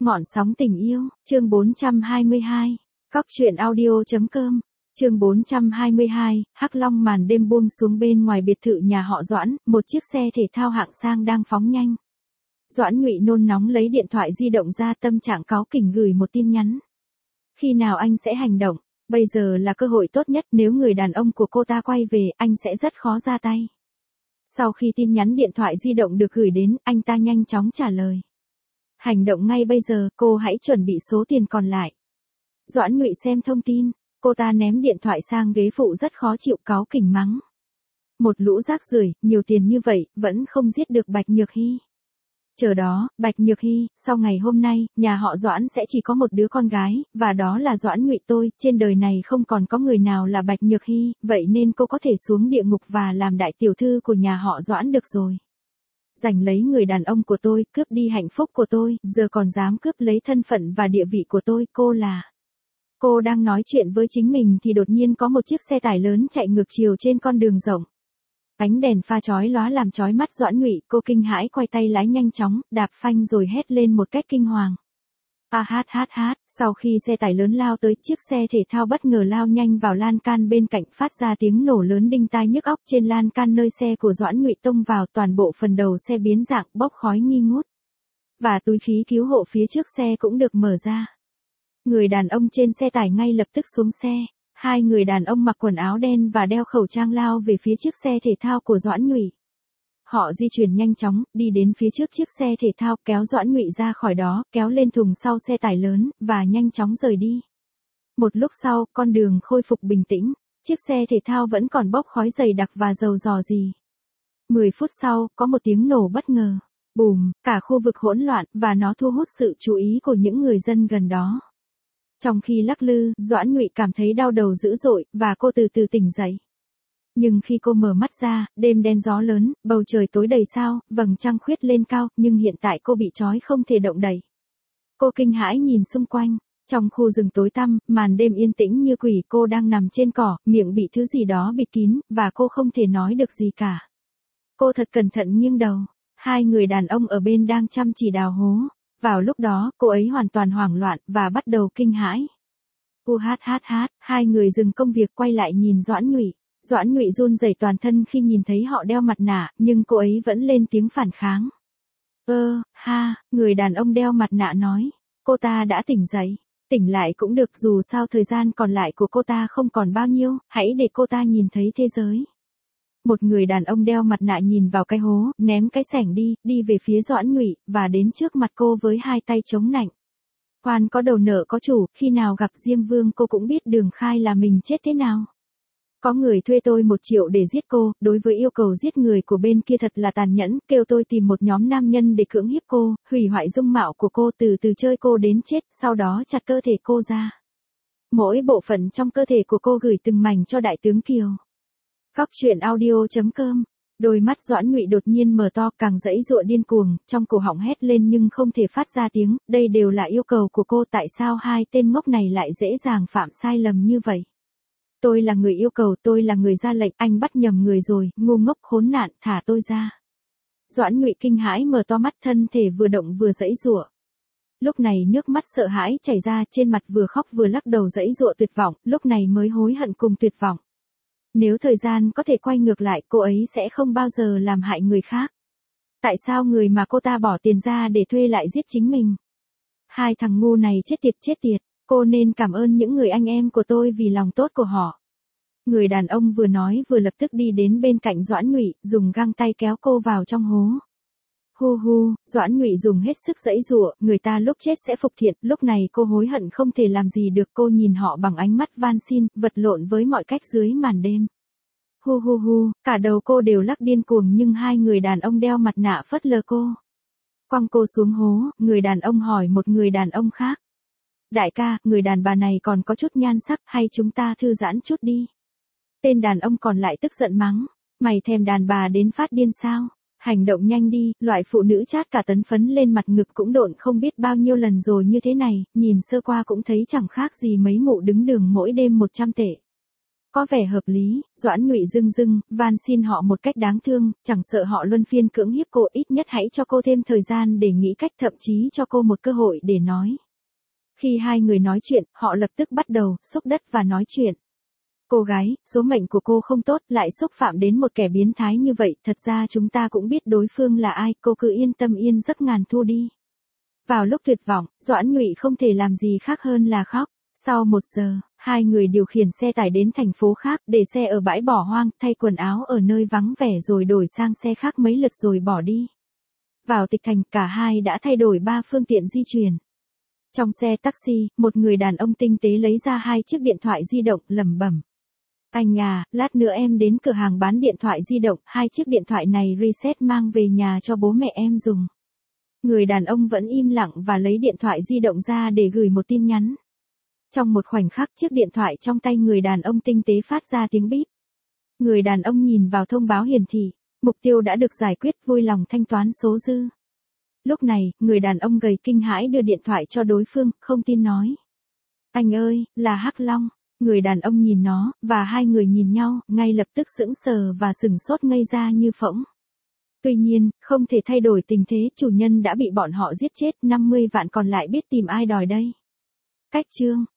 Ngọn sóng tình yêu, chương 422. Cóc truyện audio.com. Chương 422, hắc long màn đêm buông xuống bên ngoài biệt thự nhà họ Doãn, một chiếc xe thể thao hạng sang đang phóng nhanh. Doãn Ngụy nôn nóng lấy điện thoại di động ra, tâm trạng cáu kỉnh gửi một tin nhắn. Khi nào anh sẽ hành động? Bây giờ là cơ hội tốt nhất, nếu người đàn ông của cô ta quay về, anh sẽ rất khó ra tay. Sau khi tin nhắn điện thoại di động được gửi đến, anh ta nhanh chóng trả lời. Hành động ngay bây giờ, cô hãy chuẩn bị số tiền còn lại. Doãn Ngụy xem thông tin, cô ta ném điện thoại sang ghế phụ rất khó chịu, cáu kỉnh mắng. Một lũ rác rưởi, nhiều tiền như vậy, vẫn không giết được Bạch Nhược Hy. Chờ đó, Bạch Nhược Hy, sau ngày hôm nay, nhà họ Doãn sẽ chỉ có một đứa con gái, và đó là Doãn Ngụy tôi, trên đời này không còn có người nào là Bạch Nhược Hy, vậy nên cô có thể xuống địa ngục và làm đại tiểu thư của nhà họ Doãn được rồi. Giành lấy người đàn ông của tôi, cướp đi hạnh phúc của tôi, giờ còn dám cướp lấy thân phận và địa vị của tôi, cô là... Cô đang nói chuyện với chính mình thì đột nhiên có một chiếc xe tải lớn chạy ngược chiều trên con đường rộng. Ánh đèn pha chói lóa làm chói mắt Doãn Ngụy, cô kinh hãi quay tay lái nhanh chóng, đạp phanh rồi hét lên một cách kinh hoàng. Sau khi xe tải lớn lao tới, chiếc xe thể thao bất ngờ lao nhanh vào lan can bên cạnh, phát ra tiếng nổ lớn đinh tai nhức óc. Trên lan can nơi xe của Doãn Ngụy tông vào, toàn bộ phần đầu xe biến dạng, bốc khói nghi ngút. Và túi khí cứu hộ phía trước xe cũng được mở ra. Người đàn ông trên xe tải ngay lập tức xuống xe. Hai người đàn ông mặc quần áo đen và đeo khẩu trang lao về phía chiếc xe thể thao của Doãn Ngụy. Họ di chuyển nhanh chóng, đi đến phía trước chiếc xe thể thao, kéo Doãn Ngụy ra khỏi đó, kéo lên thùng sau xe tải lớn, và nhanh chóng rời đi. Một lúc sau, con đường khôi phục bình tĩnh, chiếc xe thể thao vẫn còn bốc khói dày đặc và dầu rò rì. 10 phút sau, có một tiếng nổ bất ngờ. Bùm, cả khu vực hỗn loạn, và nó thu hút sự chú ý của những người dân gần đó. Trong khi lắc lư, Doãn Ngụy cảm thấy đau đầu dữ dội, và cô từ từ tỉnh dậy. Nhưng khi cô mở mắt ra, đêm đen gió lớn, bầu trời tối đầy sao, vầng trăng khuyết lên cao, nhưng hiện tại cô bị trói không thể động đậy. Cô kinh hãi nhìn xung quanh, trong khu rừng tối tăm, màn đêm yên tĩnh như quỷ, cô đang nằm trên cỏ, miệng bị thứ gì đó bịt kín, và cô không thể nói được gì cả. Cô thật cẩn thận nghiêng đầu, hai người đàn ông ở bên đang chăm chỉ đào hố. Vào lúc đó, cô ấy hoàn toàn hoảng loạn, và bắt đầu kinh hãi. Hai người dừng công việc quay lại nhìn Doãn Ngụy. Doãn Ngụy run rẩy toàn thân khi nhìn thấy họ đeo mặt nạ, nhưng cô ấy vẫn lên tiếng phản kháng. Người đàn ông đeo mặt nạ nói. Cô ta đã tỉnh dậy. Tỉnh lại cũng được, dù sao thời gian còn lại của cô ta không còn bao nhiêu, hãy để cô ta nhìn thấy thế giới. Một người đàn ông đeo mặt nạ nhìn vào cái hố, ném cái xẻng đi về phía Doãn Ngụy, và đến trước mặt cô với hai tay chống nạnh. Quan có đầu nợ có chủ, khi nào gặp Diêm Vương cô cũng biết đường khai là mình chết thế nào. Có người thuê tôi 1 triệu để giết cô, đối với yêu cầu giết người của bên kia thật là tàn nhẫn, kêu tôi tìm một nhóm nam nhân để cưỡng hiếp cô, hủy hoại dung mạo của cô, từ từ chơi cô đến chết, sau đó chặt cơ thể cô ra. Mỗi bộ phận trong cơ thể của cô gửi từng mảnh cho Đại tướng Kiều. Cóc truyện audio.com. Đôi mắt Doãn Ngụy đột nhiên mở to, càng giãy giụa điên cuồng, trong cổ họng hét lên nhưng không thể phát ra tiếng, đây đều là yêu cầu của cô, tại sao hai tên ngốc này lại dễ dàng phạm sai lầm như vậy? Tôi là người yêu cầu, tôi là người ra lệnh, anh bắt nhầm người rồi, ngu ngốc khốn nạn, thả tôi ra. Doãn Ngụy kinh hãi mở to mắt, thân thể vừa động vừa giãy giụa. Lúc này nước mắt sợ hãi chảy ra, trên mặt vừa khóc vừa lắc đầu giãy giụa tuyệt vọng, lúc này mới hối hận cùng tuyệt vọng. Nếu thời gian có thể quay ngược lại, cô ấy sẽ không bao giờ làm hại người khác. Tại sao người mà cô ta bỏ tiền ra để thuê lại giết chính mình? Hai thằng ngu này chết tiệt, cô nên cảm ơn những người anh em của tôi vì lòng tốt của họ. Người đàn ông vừa nói vừa lập tức đi đến bên cạnh Doãn Ngụy, dùng găng tay kéo cô vào trong hố. Doãn Ngụy dùng hết sức giãy giụa, người ta lúc chết sẽ phục thiện, lúc này cô hối hận không thể làm gì được, cô nhìn họ bằng ánh mắt van xin, vật lộn với mọi cách dưới màn đêm. Cả đầu cô đều lắc điên cuồng nhưng hai người đàn ông đeo mặt nạ phớt lờ cô. Quăng cô xuống hố, người đàn ông hỏi một người đàn ông khác. Đại ca, người đàn bà này còn có chút nhan sắc, hay chúng ta thư giãn chút đi? Tên đàn ông còn lại tức giận mắng, mày thèm đàn bà đến phát điên sao? Hành động nhanh đi, loại phụ nữ chát cả tấn phấn lên mặt ngực cũng độn không biết bao nhiêu lần rồi như thế này, nhìn sơ qua cũng thấy chẳng khác gì mấy mụ đứng đường mỗi đêm 100 tệ. Có vẻ hợp lý, Doãn Nhụy dưng dưng, van xin họ một cách đáng thương, chẳng sợ họ luân phiên cưỡng hiếp cô, ít nhất hãy cho cô thêm thời gian để nghĩ cách, thậm chí cho cô một cơ hội để nói. Khi hai người nói chuyện, họ lập tức bắt đầu xúc đất và nói chuyện. Cô gái, số mệnh của cô không tốt, lại xúc phạm đến một kẻ biến thái như vậy, thật ra chúng ta cũng biết đối phương là ai, cô cứ yên tâm yên giấc ngàn thu đi. Vào lúc tuyệt vọng, Doãn Nhụy không thể làm gì khác hơn là khóc. Sau 1 giờ, hai người điều khiển xe tải đến thành phố khác, để xe ở bãi bỏ hoang, thay quần áo ở nơi vắng vẻ rồi đổi sang xe khác mấy lượt rồi bỏ đi. Vào Tịch Thành, cả hai đã thay đổi 3 phương tiện di chuyển. Trong xe taxi, một người đàn ông tinh tế lấy ra 2 chiếc điện thoại di động, lẩm bẩm. Anh à, lát nữa em đến cửa hàng bán điện thoại di động, 2 chiếc điện thoại này reset mang về nhà cho bố mẹ em dùng. Người đàn ông vẫn im lặng và lấy điện thoại di động ra để gửi một tin nhắn. Trong một khoảnh khắc, chiếc điện thoại trong tay người đàn ông tinh tế phát ra tiếng bíp. Người đàn ông nhìn vào thông báo hiển thị, mục tiêu đã được giải quyết, vui lòng thanh toán số dư. Lúc này, người đàn ông gầy kinh hãi đưa điện thoại cho đối phương, không tin nói. Anh ơi, là Hắc Long. Người đàn ông nhìn nó, và hai người nhìn nhau, ngay lập tức sững sờ và sửng sốt ngây ra như phỗng. Tuy nhiên, không thể thay đổi tình thế, chủ nhân đã bị bọn họ giết chết, 50 vạn còn lại biết tìm ai đòi đây. Cách chương